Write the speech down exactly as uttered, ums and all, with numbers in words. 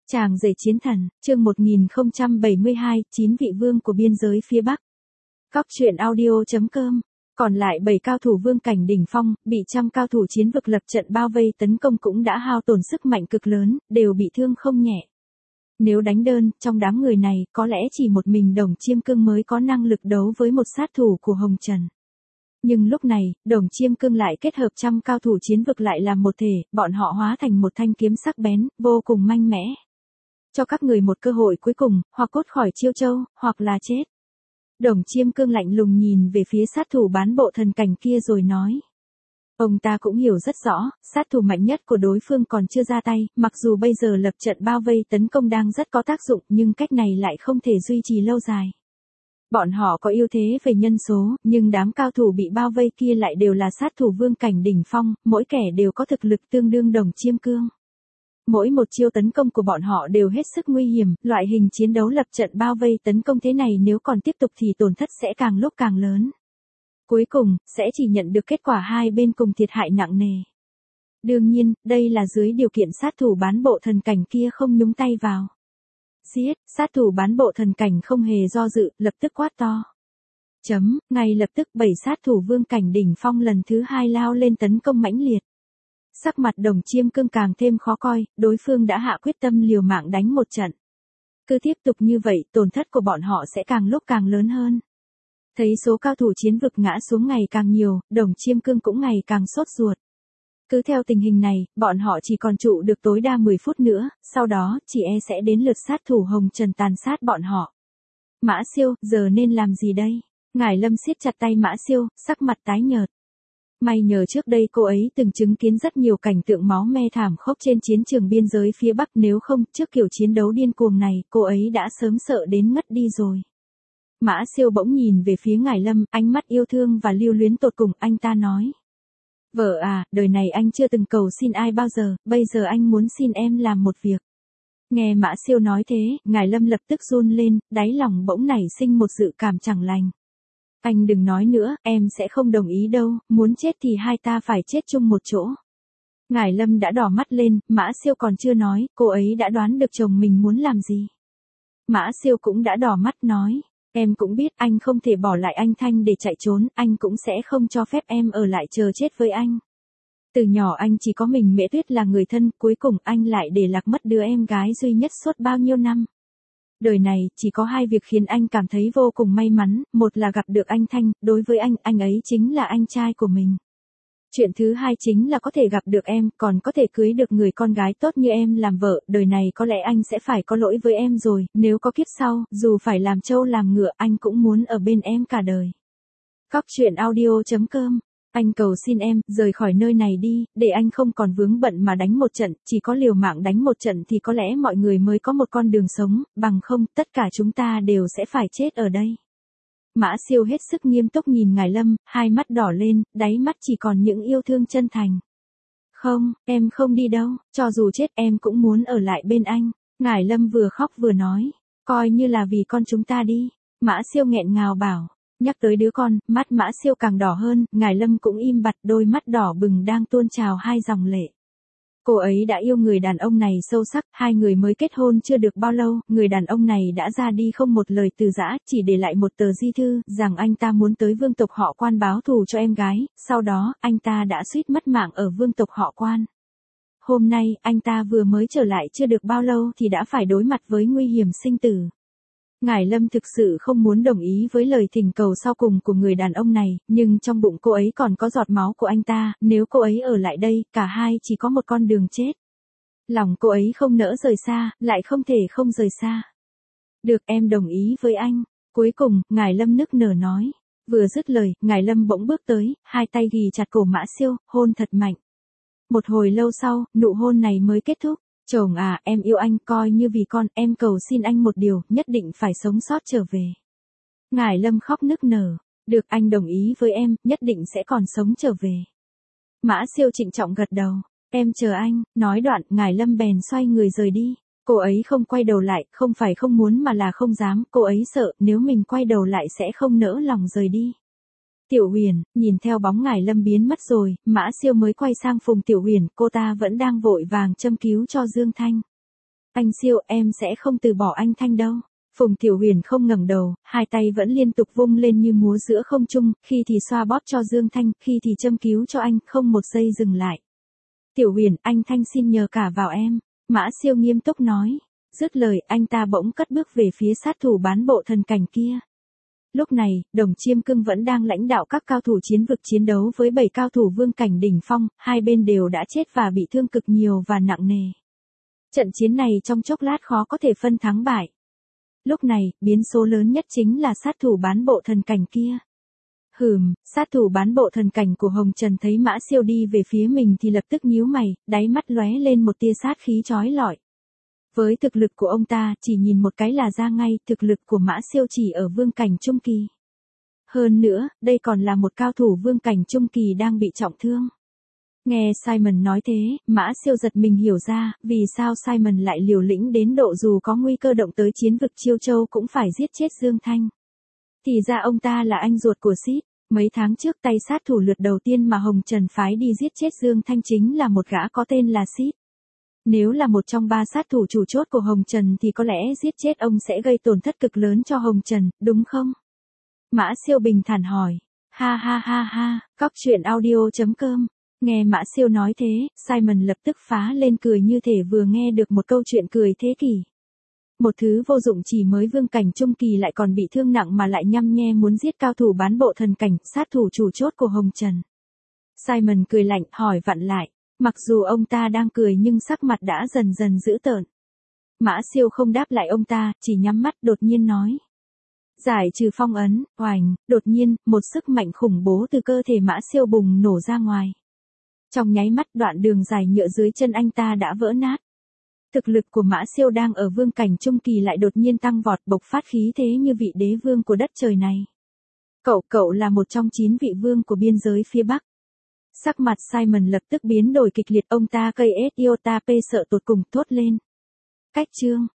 Tràng rể chiến thần, chương một nghìn không trăm bảy mươi hai, chín vị vương của biên giới phía Bắc. Góc truyện audio.com. Còn lại bảy cao thủ vương cảnh đỉnh phong, bị trăm cao thủ chiến vực lập trận bao vây tấn công cũng đã hao tổn sức mạnh cực lớn, đều bị thương không nhẹ. Nếu đánh đơn, trong đám người này, có lẽ chỉ một mình Đồng Chiêm Cương mới có năng lực đấu với một sát thủ của Hồng Trần. Nhưng lúc này, Đồng Chiêm Cương lại kết hợp trăm cao thủ chiến vực lại làm một thể, bọn họ hóa thành một thanh kiếm sắc bén, vô cùng mạnh mẽ. Cho các người một cơ hội cuối cùng, hoặc cốt khỏi Chiêu Châu, hoặc là chết. Đồng Chiêm Cương lạnh lùng nhìn về phía sát thủ bán bộ thần cảnh kia rồi nói. Ông ta cũng hiểu rất rõ, sát thủ mạnh nhất của đối phương còn chưa ra tay, mặc dù bây giờ lập trận bao vây tấn công đang rất có tác dụng nhưng cách này lại không thể duy trì lâu dài. Bọn họ có ưu thế về nhân số, nhưng đám cao thủ bị bao vây kia lại đều là sát thủ vương cảnh đỉnh phong, mỗi kẻ đều có thực lực tương đương Đồng Chiêm Cương. Mỗi một chiêu tấn công của bọn họ đều hết sức nguy hiểm, loại hình chiến đấu lập trận bao vây tấn công thế này nếu còn tiếp tục thì tổn thất sẽ càng lúc càng lớn. Cuối cùng, sẽ chỉ nhận được kết quả hai bên cùng thiệt hại nặng nề. Đương nhiên, đây là dưới điều kiện sát thủ bán bộ thần cảnh kia không nhúng tay vào. Giết, sát thủ bán bộ thần cảnh không hề do dự, lập tức quát to. Chấm, ngay lập tức bảy sát thủ vương cảnh đỉnh phong lần thứ hai lao lên tấn công mãnh liệt. Sắc mặt Đồng Chiêm Cương càng thêm khó coi, đối phương đã hạ quyết tâm liều mạng đánh một trận. Cứ tiếp tục như vậy, tổn thất của bọn họ sẽ càng lúc càng lớn hơn. Thấy số cao thủ chiến vực ngã xuống ngày càng nhiều, Đồng Chiêm Cương cũng ngày càng sốt ruột. Cứ theo tình hình này, bọn họ chỉ còn trụ được tối đa mười phút nữa, sau đó, chỉ e sẽ đến lượt sát thủ Hồng Trần tàn sát bọn họ. Mã Siêu, giờ nên làm gì đây? Ngải Lâm siết chặt tay Mã Siêu, sắc mặt tái nhợt. May nhờ trước đây cô ấy từng chứng kiến rất nhiều cảnh tượng máu me thảm khốc trên chiến trường biên giới phía Bắc, nếu không, trước kiểu chiến đấu điên cuồng này, cô ấy đã sớm sợ đến ngất đi rồi. Mã Siêu bỗng nhìn về phía Ngải Lâm, ánh mắt yêu thương và lưu luyến tột cùng, anh ta nói. Vợ à, đời này anh chưa từng cầu xin ai bao giờ, bây giờ anh muốn xin em làm một việc. Nghe Mã Siêu nói thế, Ngải Lâm lập tức run lên, đáy lòng bỗng nảy sinh một dự cảm chẳng lành. Anh đừng nói nữa, em sẽ không đồng ý đâu, muốn chết thì hai ta phải chết chung một chỗ. Ngải Lâm đã đỏ mắt lên, Mã Siêu còn chưa nói, cô ấy đã đoán được chồng mình muốn làm gì. Mã Siêu cũng đã đỏ mắt nói, em cũng biết anh không thể bỏ lại anh Thanh để chạy trốn, anh cũng sẽ không cho phép em ở lại chờ chết với anh. Từ nhỏ anh chỉ có mình Mễ Tuyết là người thân, cuối cùng anh lại để lạc mất đứa em gái duy nhất suốt bao nhiêu năm. Đời này, chỉ có hai việc khiến anh cảm thấy vô cùng may mắn, một là gặp được anh Thanh, đối với anh, anh ấy chính là anh trai của mình. Chuyện thứ hai chính là có thể gặp được em, còn có thể cưới được người con gái tốt như em làm vợ, đời này có lẽ anh sẽ phải có lỗi với em rồi, nếu có kiếp sau, dù phải làm trâu làm ngựa, anh cũng muốn ở bên em cả đời. Góc truyện audio.com. Anh cầu xin em, rời khỏi nơi này đi, để anh không còn vướng bận mà đánh một trận, chỉ có liều mạng đánh một trận thì có lẽ mọi người mới có một con đường sống, bằng không, tất cả chúng ta đều sẽ phải chết ở đây. Mã Siêu hết sức nghiêm túc nhìn Ngải Lâm, hai mắt đỏ lên, đáy mắt chỉ còn những yêu thương chân thành. Không, em không đi đâu, cho dù chết em cũng muốn ở lại bên anh. Ngải Lâm vừa khóc vừa nói, coi như là vì con chúng ta đi. Mã Siêu nghẹn ngào bảo. Nhắc tới đứa con, mắt Mã Siêu càng đỏ hơn, Ngải Lâm cũng im bặt, đôi mắt đỏ bừng đang tuôn trào hai dòng lệ. Cô ấy đã yêu người đàn ông này sâu sắc, hai người mới kết hôn chưa được bao lâu, người đàn ông này đã ra đi không một lời từ giã, chỉ để lại một tờ di thư, rằng anh ta muốn tới vương tộc họ Quan báo thù cho em gái, sau đó, anh ta đã suýt mất mạng ở vương tộc họ Quan. Hôm nay, anh ta vừa mới trở lại chưa được bao lâu thì đã phải đối mặt với nguy hiểm sinh tử. Ngải Lâm thực sự không muốn đồng ý với lời thỉnh cầu sau cùng của người đàn ông này, nhưng trong bụng cô ấy còn có giọt máu của anh ta, nếu cô ấy ở lại đây, cả hai chỉ có một con đường chết. Lòng cô ấy không nỡ rời xa, lại không thể không rời xa. Được, em đồng ý với anh. Cuối cùng, Ngải Lâm nức nở nói. Vừa dứt lời, Ngải Lâm bỗng bước tới, hai tay ghì chặt cổ Mã Siêu, hôn thật mạnh. Một hồi lâu sau, nụ hôn này mới kết thúc. Chồng à, em yêu anh, coi như vì con, em cầu xin anh một điều, nhất định phải sống sót trở về. Ngải Lâm khóc nức nở. Được, anh đồng ý với em, nhất định sẽ còn sống trở về. Mã Siêu trịnh trọng gật đầu. Em chờ anh, nói đoạn, Ngải Lâm bèn xoay người rời đi. Cô ấy không quay đầu lại, không phải không muốn mà là không dám, cô ấy sợ, nếu mình quay đầu lại sẽ không nỡ lòng rời đi. Tiểu Huyền, nhìn theo bóng Ngải Lâm biến mất rồi, Mã Siêu mới quay sang Phùng Tiểu Huyền, cô ta vẫn đang vội vàng châm cứu cho Dương Thanh. Anh Siêu, em sẽ không từ bỏ anh Thanh đâu. Phùng Tiểu Huyền không ngẩng đầu, hai tay vẫn liên tục vung lên như múa giữa không trung, khi thì xoa bóp cho Dương Thanh, khi thì châm cứu cho anh, không một giây dừng lại. Tiểu Huyền, anh Thanh xin nhờ cả vào em. Mã Siêu nghiêm túc nói. Dứt lời, anh ta bỗng cất bước về phía sát thủ bán bộ thần cảnh kia. Lúc này, Đồng Chiêm Cương vẫn đang lãnh đạo các cao thủ chiến vực chiến đấu với bảy cao thủ vương cảnh đỉnh phong, hai bên đều đã chết và bị thương cực nhiều và nặng nề. Trận chiến này trong chốc lát khó có thể phân thắng bại. Lúc này, biến số lớn nhất chính là sát thủ bán bộ thần cảnh kia. Hừm, sát thủ bán bộ thần cảnh của Hồng Trần thấy Mã Siêu đi về phía mình thì lập tức nhíu mày, đáy mắt lóe lên một tia sát khí chói lọi. Với thực lực của ông ta, chỉ nhìn một cái là ra ngay, thực lực của Mã Siêu chỉ ở vương cảnh trung kỳ. Hơn nữa, đây còn là một cao thủ vương cảnh trung kỳ đang bị trọng thương. Nghe Simon nói thế, Mã Siêu giật mình hiểu ra, vì sao Simon lại liều lĩnh đến độ dù có nguy cơ động tới chiến vực Chiêu Châu cũng phải giết chết Dương Thanh. Thì ra ông ta là anh ruột của Sid. Mấy tháng trước tay sát thủ lượt đầu tiên mà Hồng Trần phái đi giết chết Dương Thanh chính là một gã có tên là Sid. Nếu là một trong ba sát thủ chủ chốt của Hồng Trần thì có lẽ giết chết ông sẽ gây tổn thất cực lớn cho Hồng Trần, đúng không? Mã Siêu bình thản hỏi. Ha ha ha ha, cóc truyện audio chấm com. Nghe Mã Siêu nói thế, Simon lập tức phá lên cười như thể vừa nghe được một câu chuyện cười thế kỷ. Một thứ vô dụng chỉ mới vương cảnh trung kỳ lại còn bị thương nặng mà lại nhăm nhe muốn giết cao thủ bán bộ thần cảnh, sát thủ chủ chốt của Hồng Trần. Simon cười lạnh, hỏi vặn lại. Mặc dù ông ta đang cười nhưng sắc mặt đã dần dần dữ tợn. Mã Siêu không đáp lại ông ta, chỉ nhắm mắt đột nhiên nói. Giải trừ phong ấn, oành, đột nhiên, một sức mạnh khủng bố từ cơ thể Mã Siêu bùng nổ ra ngoài. Trong nháy mắt đoạn đường dài nhựa dưới chân anh ta đã vỡ nát. Thực lực của Mã Siêu đang ở vương cảnh trung kỳ lại đột nhiên tăng vọt bộc phát khí thế như vị đế vương của đất trời này. Cậu, cậu là một trong chín vị vương của biên giới phía Bắc. Sắc mặt Simon lập tức biến đổi kịch liệt, ông ta cây ét iota p sợ tột cùng thốt lên. Cách chương,